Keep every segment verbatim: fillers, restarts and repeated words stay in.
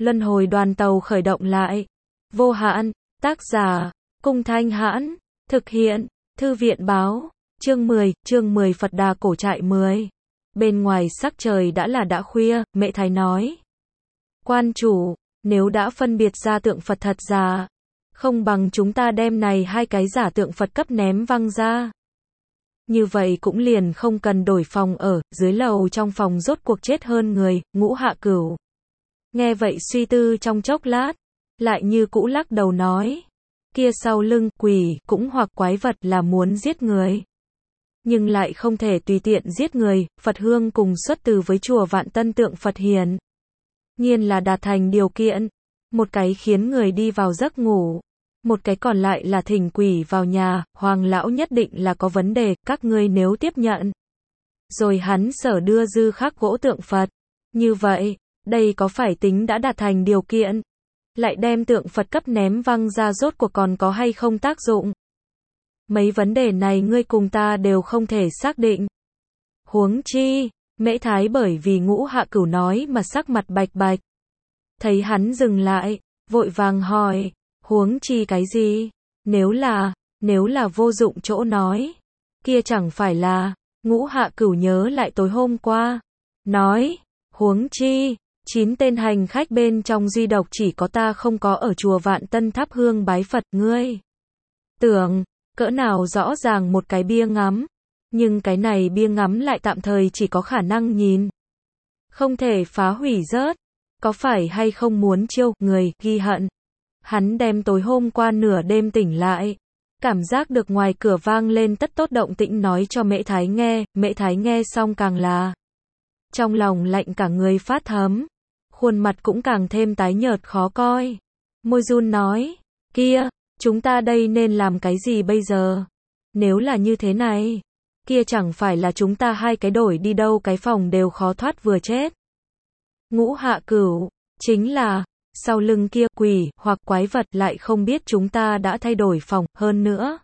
Luân hồi đoàn tàu khởi động lại. Vô hạn, tác giả, Cung Thanh Hãn, thực hiện, Thư viện báo, chương mười, chương mười Phật Đà cổ trại mười. Bên ngoài sắc trời đã là đã khuya, Mễ Thái nói. Quan chủ, nếu đã phân biệt ra tượng Phật thật giả, không bằng chúng ta đem này hai cái giả tượng Phật cấp ném văng ra. Như vậy cũng liền không cần đổi phòng ở, dưới lầu trong phòng rốt cuộc chết hơn người, Ngũ Hạ Cửu. Nghe vậy suy tư trong chốc lát, lại như cũ lắc đầu nói. Kia sau lưng, quỷ, cũng hoặc quái vật là muốn giết người. Nhưng lại không thể tùy tiện giết người, Phật hương cùng xuất từ với chùa Vạn Tân tượng Phật hiền. Nhiên là đạt thành điều kiện. Một cái khiến người đi vào giấc ngủ. Một cái còn lại là thỉnh quỷ vào nhà, Hoàng lão nhất định là có vấn đề, các ngươi nếu tiếp nhận. Rồi hắn sở đưa dư khắc gỗ tượng Phật. Như vậy, đây có phải tính đã đạt thành điều kiện? Lại đem tượng Phật cấp ném văng ra rốt cuộc còn có hay không tác dụng? Mấy vấn đề này ngươi cùng ta đều không thể xác định. Huống chi, Mễ Thái bởi vì Ngũ Hạ Cửu nói mà sắc mặt bạch bạch. Thấy hắn dừng lại, vội vàng hỏi, huống chi cái gì? Nếu là, nếu là vô dụng chỗ nói, kia chẳng phải là, Ngũ Hạ Cửu nhớ lại tối hôm qua, nói, huống chi, chín tên hành khách bên trong duy độc chỉ có ta không có ở chùa Vạn Tân thắp hương bái Phật ngươi. Tưởng, cỡ nào rõ ràng một cái bia ngắm, nhưng cái này bia ngắm lại tạm thời chỉ có khả năng nhìn. Không thể phá hủy rớt, có phải hay không muốn chiêu người ghi hận. Hắn đem tối hôm qua nửa đêm tỉnh lại, cảm giác được ngoài cửa vang lên tất tốt động tĩnh nói cho Mễ Thái nghe, Mễ Thái nghe xong càng là trong lòng lạnh cả người phát thấm, khuôn mặt cũng càng thêm tái nhợt khó coi. Môi run nói, kia, chúng ta đây nên làm cái gì bây giờ? Nếu là như thế này, kia chẳng phải là chúng ta hai cái đổi đi đâu cái phòng đều khó thoát vừa chết. Ngũ Hạ Cửu, chính là, sau lưng kia quỷ hoặc quái vật lại không biết chúng ta đã thay đổi phòng, hơn nữa.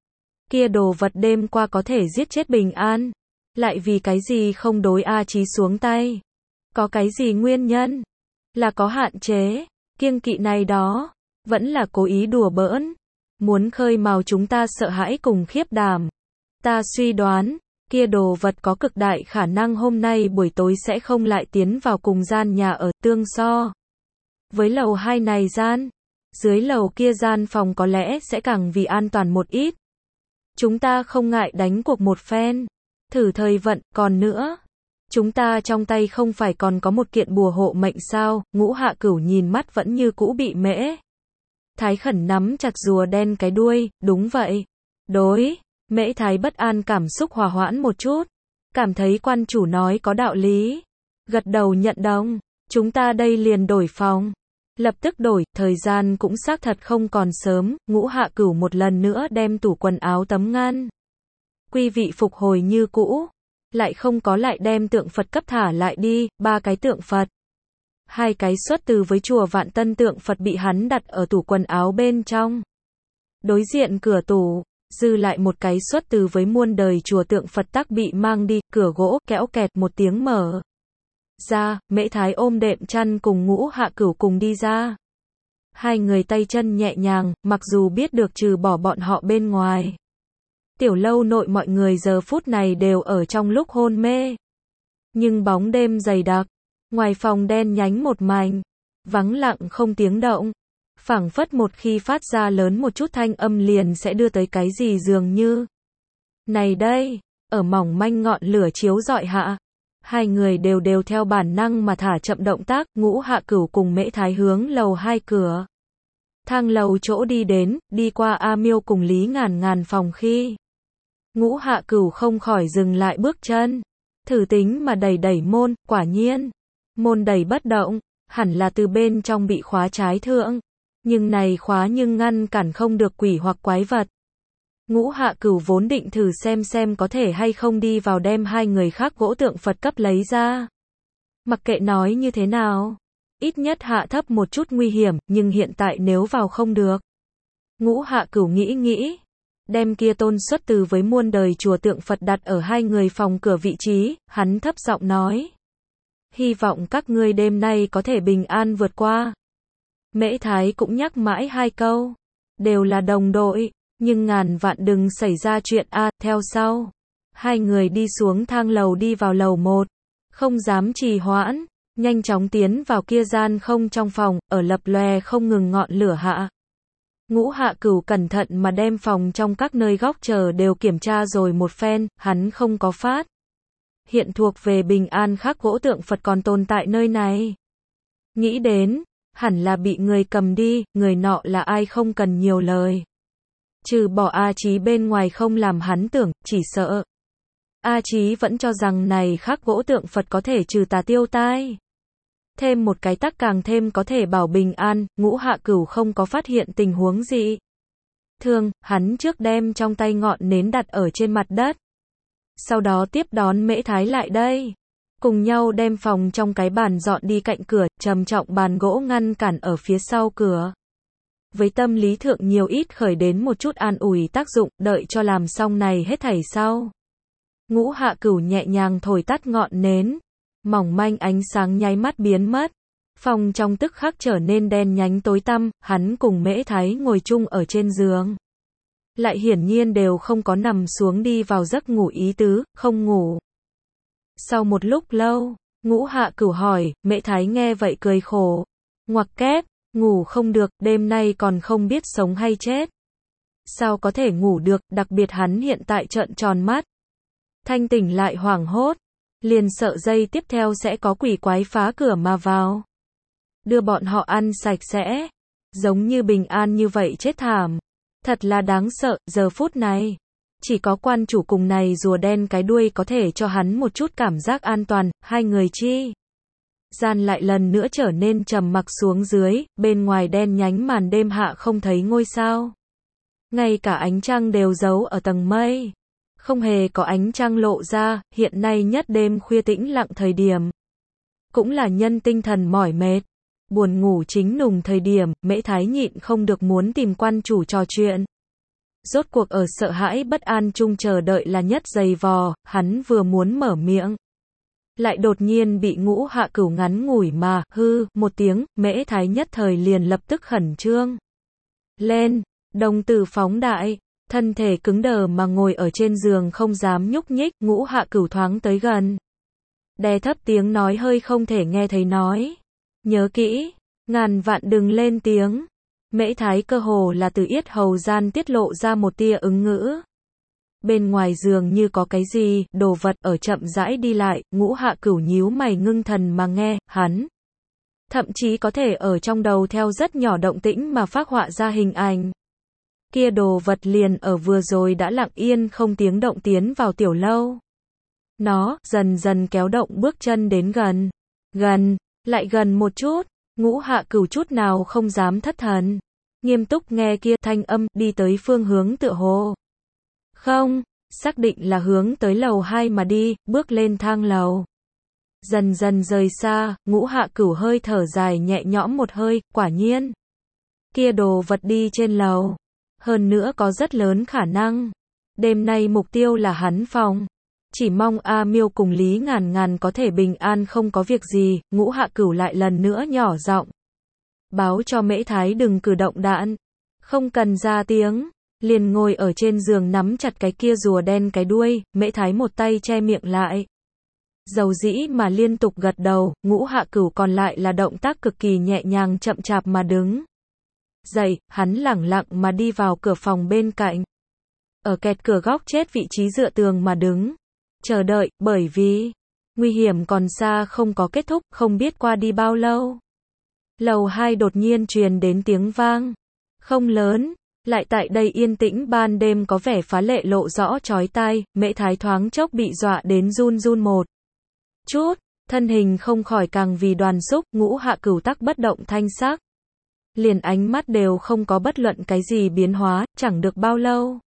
Kia đồ vật đêm qua có thể giết chết bình an, lại vì cái gì không đối A Chí xuống tay? Có cái gì nguyên nhân? Là có hạn chế, kiêng kỵ này đó, vẫn là cố ý đùa bỡn, muốn khơi mào chúng ta sợ hãi cùng khiếp đảm. Ta suy đoán, kia đồ vật có cực đại khả năng hôm nay buổi tối sẽ không lại tiến vào cùng gian nhà ở tương so. Với lầu hai này gian, dưới lầu kia gian phòng có lẽ sẽ càng vì an toàn một ít. Chúng ta không ngại đánh cuộc một phen, thử thời vận, còn nữa. Chúng ta trong tay không phải còn có một kiện bùa hộ mệnh sao? Ngũ Hạ Cửu nhìn mắt vẫn như cũ bị Mễ Thái khẩn nắm chặt rùa đen cái đuôi, đúng vậy. Đối, Mễ Thái bất an cảm xúc hòa hoãn một chút, cảm thấy quan chủ nói có đạo lý. Gật đầu nhận đồng, chúng ta đây liền đổi phòng. Lập tức đổi, thời gian cũng xác thật không còn sớm, Ngũ Hạ Cửu một lần nữa đem tủ quần áo tấm ngăn. Quy vị phục hồi như cũ. Lại không có lại đem tượng Phật cấp thả lại đi, ba cái tượng Phật. Hai cái xuất từ với chùa Vạn Tân tượng Phật bị hắn đặt ở tủ quần áo bên trong. Đối diện cửa tủ, dư lại một cái xuất từ với muôn đời chùa tượng Phật tắc bị mang đi, cửa gỗ kéo kẹt một tiếng mở ra, Mễ Thái ôm đệm chăn cùng Ngũ Hạ Cửu cùng đi ra. Hai người tay chân nhẹ nhàng, mặc dù biết được trừ bỏ bọn họ bên ngoài. Tiểu lâu nội mọi người giờ phút này đều ở trong lúc hôn mê. Nhưng bóng đêm dày đặc, ngoài phòng đen nhánh một mảnh, vắng lặng không tiếng động. Phảng phất một khi phát ra lớn một chút thanh âm liền sẽ đưa tới cái gì dường như. Này đây, ở mỏng manh ngọn lửa chiếu rọi hạ, hai người đều đều theo bản năng mà thả chậm động tác, Ngũ Hạ Cửu cùng Mễ Thái hướng lầu hai cửa. Thang lầu chỗ đi đến, đi qua A Miêu cùng Lý Ngàn Ngàn phòng khi. Ngũ Hạ Cửu không khỏi dừng lại bước chân, thử tính mà đẩy đẩy môn, quả nhiên, môn đẩy bất động, hẳn là từ bên trong bị khóa trái thượng, nhưng này khóa nhưng ngăn cản không được quỷ hoặc quái vật. Ngũ Hạ Cửu vốn định thử xem xem có thể hay không đi vào đem hai người khác gỗ tượng Phật cấp lấy ra. Mặc kệ nói như thế nào, ít nhất hạ thấp một chút nguy hiểm, nhưng hiện tại nếu vào không được. Ngũ Hạ Cửu nghĩ nghĩ. Đem kia tôn xuất từ với muôn đời chùa tượng Phật đặt ở hai người phòng cửa vị trí, hắn thấp giọng nói. Hy vọng các ngươi đêm nay có thể bình an vượt qua. Mễ Thái cũng nhắc mãi hai câu. Đều là đồng đội, nhưng ngàn vạn đừng xảy ra chuyện a, theo sau. Hai người đi xuống thang lầu đi vào lầu một. Không dám trì hoãn, nhanh chóng tiến vào kia gian không trong phòng, ở lập lòe không ngừng ngọn lửa hạ. Ngũ Hạ Cửu cẩn thận mà đem phòng trong các nơi góc chờ đều kiểm tra rồi một phen, hắn không có phát hiện thuộc về bình an khắc gỗ tượng Phật còn tồn tại nơi này. Nghĩ đến, hẳn là bị người cầm đi, người nọ là ai không cần nhiều lời. Trừ bỏ A Chí bên ngoài không làm hắn tưởng, chỉ sợ. A Chí vẫn cho rằng này khắc gỗ tượng Phật có thể trừ tà tiêu tai. Thêm một cái tắc càng thêm có thể bảo bình an, Ngũ Hạ Cửu không có phát hiện tình huống gì. Thường, hắn trước đem trong tay ngọn nến đặt ở trên mặt đất. Sau đó tiếp đón Mễ Thái lại đây. Cùng nhau đem phòng trong cái bàn dọn đi cạnh cửa, trầm trọng bàn gỗ ngăn cản ở phía sau cửa. Với tâm lý thượng nhiều ít khởi đến một chút an ủi tác dụng, đợi cho làm xong này hết thảy sau. Ngũ Hạ Cửu nhẹ nhàng thổi tắt ngọn nến. Mỏng manh ánh sáng nháy mắt biến mất. Phòng trong tức khắc trở nên đen nhánh tối tăm, hắn cùng Mễ Thái ngồi chung ở trên giường. Lại hiển nhiên đều không có nằm xuống đi vào giấc ngủ ý tứ, không ngủ. Sau một lúc lâu, Ngũ Hạ Cửu hỏi, Mễ Thái nghe vậy cười khổ. Ngoặc kép, ngủ không được, đêm nay còn không biết sống hay chết. Sao có thể ngủ được, đặc biệt hắn hiện tại trợn tròn mắt. Thanh tỉnh lại hoảng hốt. Liền sợ giây tiếp theo sẽ có quỷ quái phá cửa mà vào. Đưa bọn họ ăn sạch sẽ. Giống như bình an như vậy chết thảm. Thật là đáng sợ, giờ phút này. Chỉ có quan chủ cùng này rùa đen cái đuôi có thể cho hắn một chút cảm giác an toàn, hai người chi. Gian lại lần nữa trở nên trầm mặc xuống dưới, bên ngoài đen nhánh màn đêm hạ không thấy ngôi sao. Ngay cả ánh trăng đều giấu ở tầng mây. Không hề có ánh trăng lộ ra, hiện nay nhất đêm khuya tĩnh lặng thời điểm. Cũng là nhân tinh thần mỏi mệt. Buồn ngủ chính nùng thời điểm, Mễ Thái nhịn không được muốn tìm quan chủ trò chuyện. Rốt cuộc ở sợ hãi bất an chung chờ đợi là nhất dày vò, hắn vừa muốn mở miệng. Lại đột nhiên bị Ngũ Hạ Cửu ngắn ngủi mà, hư, một tiếng, Mễ Thái nhất thời liền lập tức khẩn trương. Lên, đồng tử phóng đại. Thân thể cứng đờ mà ngồi ở trên giường không dám nhúc nhích, Ngũ Hạ Cửu thoáng tới gần. Đè thấp tiếng nói hơi không thể nghe thấy nói. Nhớ kỹ, ngàn vạn đừng lên tiếng. Mễ Thái cơ hồ là từ yết hầu gian tiết lộ ra một tia ứng ngữ. Bên ngoài giường như có cái gì, đồ vật ở chậm rãi đi lại, Ngũ Hạ Cửu nhíu mày ngưng thần mà nghe, hắn. Thậm chí có thể ở trong đầu theo rất nhỏ động tĩnh mà phác họa ra hình ảnh. Kia đồ vật liền ở vừa rồi đã lặng yên không tiếng động tiến vào tiểu lâu. Nó, dần dần kéo động bước chân đến gần. Gần, lại gần một chút, Ngũ Hạ Cửu chút nào không dám thất thần. Nghiêm túc nghe kia thanh âm, đi tới phương hướng tựa hồ. Không, xác định là hướng tới lầu hai mà đi, bước lên thang lầu. Dần dần rời xa, Ngũ Hạ Cửu hơi thở dài nhẹ nhõm một hơi, quả nhiên. Kia đồ vật đi trên lầu. Hơn nữa có rất lớn khả năng. Đêm nay mục tiêu là hắn phòng. Chỉ mong A Miêu cùng Lý Ngàn Ngàn có thể bình an không có việc gì, Ngũ Hạ Cửu lại lần nữa nhỏ giọng. Báo cho Mễ Thái đừng cử động đạn. Không cần ra tiếng. Liền ngồi ở trên giường nắm chặt cái kia rùa đen cái đuôi, Mễ Thái một tay che miệng lại. Dầu dĩ mà liên tục gật đầu, Ngũ Hạ Cửu còn lại là động tác cực kỳ nhẹ nhàng chậm chạp mà đứng. Dậy, hắn lẳng lặng mà đi vào cửa phòng bên cạnh. Ở kẹt cửa góc chết vị trí dựa tường mà đứng. Chờ đợi, bởi vì nguy hiểm còn xa không có kết thúc, không biết qua đi bao lâu. Lầu hai đột nhiên truyền đến tiếng vang. Không lớn, lại tại đây yên tĩnh ban đêm có vẻ phá lệ lộ rõ chói tai, Mễ Thái thoáng chốc bị dọa đến run run một chút, thân hình không khỏi càng vì đoàn xúc, Ngũ Hạ Cửu tắc bất động thanh sắc. Liền ánh mắt đều không có bất luận cái gì biến hóa, chẳng được bao lâu.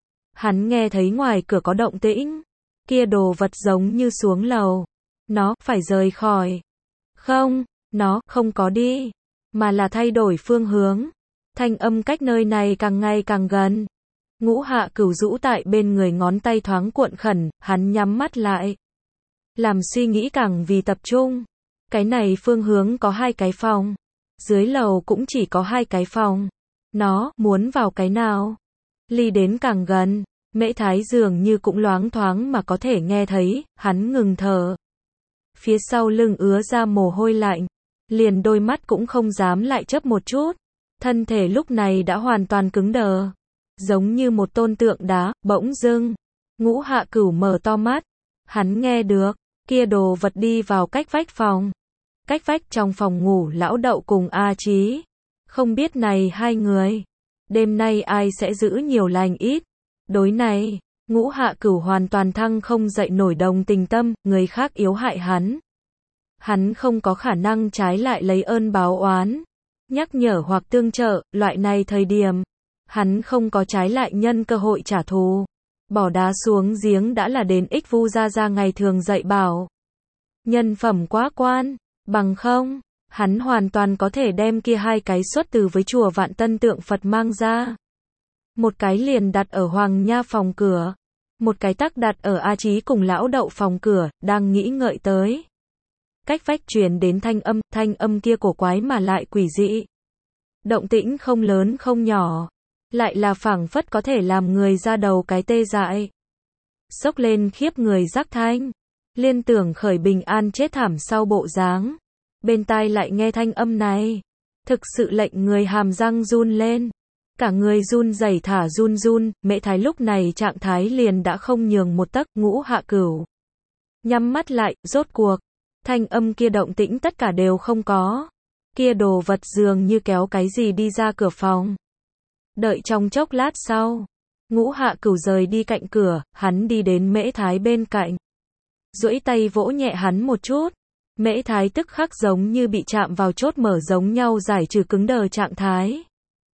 Hắn nghe thấy ngoài cửa có động tĩnh. Kia đồ vật giống như xuống lầu. Nó, phải rời khỏi. Không, nó, không có đi. Mà là thay đổi phương hướng. Thanh âm cách nơi này càng ngày càng gần. Ngũ Hạ Cửu rũ tại bên người ngón tay thoáng cuộn khẩn, hắn nhắm mắt lại. Làm suy nghĩ càng vì tập trung. Cái này phương hướng có hai cái phòng. Dưới lầu cũng chỉ có hai cái phòng. Nó, muốn vào cái nào? Ly đến càng gần, Mễ Thái dường như cũng loáng thoáng mà có thể nghe thấy, hắn ngừng thở. Phía sau lưng ứa ra mồ hôi lạnh, liền đôi mắt cũng không dám lại chớp một chút. Thân thể lúc này đã hoàn toàn cứng đờ, giống như một tôn tượng đá. Bỗng dưng, Ngũ Hạ Cửu mở to mắt, hắn nghe được, kia đồ vật đi vào cách vách phòng. Cách vách trong phòng ngủ lão Đậu cùng A Chí. Không biết này hai người, đêm nay ai sẽ giữ nhiều lành ít. Đối này, Ngũ Hạ Cửu hoàn toàn thăng không dậy nổi đồng tình tâm, người khác yếu hại hắn. Hắn không có khả năng trái lại lấy ơn báo oán, nhắc nhở hoặc tương trợ, loại này thời điểm. Hắn không có trái lại nhân cơ hội trả thù. Bỏ đá xuống giếng đã là đến ích. Vu Gia Gia ngày thường dạy bảo. Nhân phẩm quá quan, bằng không, hắn hoàn toàn có thể đem kia hai cái xuất từ với chùa Vạn Tân tượng Phật mang ra. Một cái liền đặt ở Hoàng Nha phòng cửa, một cái tắc đặt ở A Chí cùng lão Đậu phòng cửa, đang nghĩ ngợi tới. Cách vách truyền đến thanh âm, thanh âm kia cổ quái mà lại quỷ dị. Động tĩnh không lớn không nhỏ, lại là phảng phất có thể làm người ra đầu cái tê dại. Sốc lên khiếp người giác thanh, liên tưởng khởi bình an chết thảm sau bộ dáng. Bên tai lại nghe thanh âm này, thực sự lệnh người hàm răng run lên. Cả người run rẩy thả run run, Mễ Thái lúc này trạng thái liền đã không nhường một tấc. Ngũ Hạ Cửu nhắm mắt lại, rốt cuộc, thanh âm kia động tĩnh tất cả đều không có. Kia đồ vật dường như kéo cái gì đi ra cửa phòng. Đợi trong chốc lát sau, Ngũ Hạ Cửu rời đi cạnh cửa, hắn đi đến Mễ Thái bên cạnh. Duỗi tay vỗ nhẹ hắn một chút. Mễ Thái tức khắc giống như bị chạm vào chốt mở giống nhau giải trừ cứng đờ trạng thái.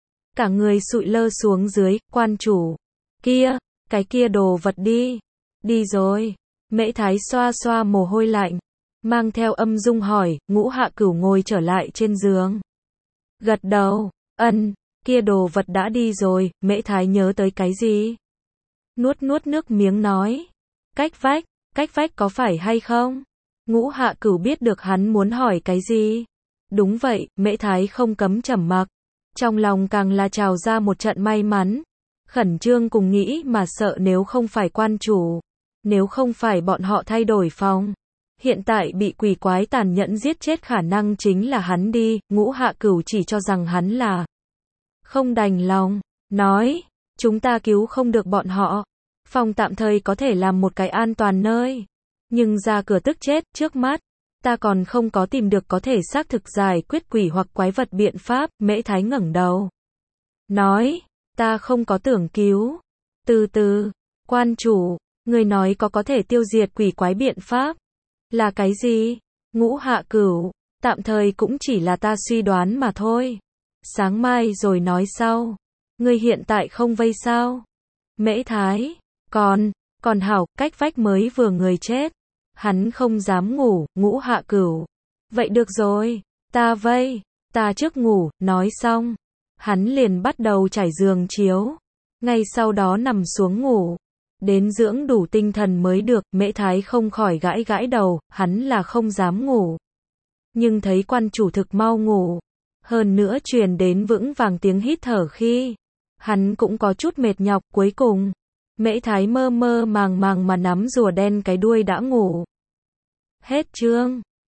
Cả người sụi lơ xuống dưới. Quan chủ, kia, cái kia đồ vật đi. Đi rồi. Mễ Thái xoa xoa mồ hôi lạnh, mang theo âm dung hỏi. Ngũ Hạ Cửu ngồi trở lại trên giường, gật đầu, ân, kia đồ vật đã đi rồi. Mễ Thái nhớ tới cái gì? Nuốt nuốt nước miếng nói, cách vách, cách vách có phải hay không? Ngũ Hạ Cửu biết được hắn muốn hỏi cái gì. Đúng vậy. Mễ Thái không cấm trầm mặc, trong lòng càng là trào ra một trận may mắn, khẩn trương cùng nghĩ mà sợ nếu không phải quan chủ, nếu không phải bọn họ thay đổi phòng, hiện tại bị quỷ quái tàn nhẫn giết chết khả năng chính là hắn đi. Ngũ Hạ Cửu chỉ cho rằng hắn là không đành lòng, nói, chúng ta cứu không được bọn họ, phòng tạm thời có thể làm một cái an toàn nơi, nhưng ra cửa tức chết. Trước mắt, ta còn không có tìm được có thể xác thực giải quyết quỷ hoặc quái vật biện pháp. Mễ Thái ngẩng đầu, nói, ta không có tưởng cứu. Từ từ, quan chủ, người nói có có thể tiêu diệt quỷ quái biện pháp. Là cái gì? Ngũ Hạ Cửu, tạm thời cũng chỉ là ta suy đoán mà thôi. Sáng mai rồi nói sau. Ngươi hiện tại không vây sao? Mễ Thái, còn, còn hảo, cách vách mới vừa người chết. Hắn không dám ngủ. Ngũ Hạ Cửu, vậy được rồi, ta vây, ta trước ngủ. Nói xong, hắn liền bắt đầu trải giường chiếu, ngay sau đó nằm xuống ngủ. Đến dưỡng đủ tinh thần mới được. Mễ Thái không khỏi gãi gãi đầu, hắn là không dám ngủ. Nhưng thấy quan chủ thực mau ngủ, hơn nữa truyền đến vững vàng tiếng hít thở khi, hắn cũng có chút mệt nhọc. Cuối cùng, Mễ Thái mơ mơ màng màng mà nắm rùa đen cái đuôi đã ngủ. Hết chương.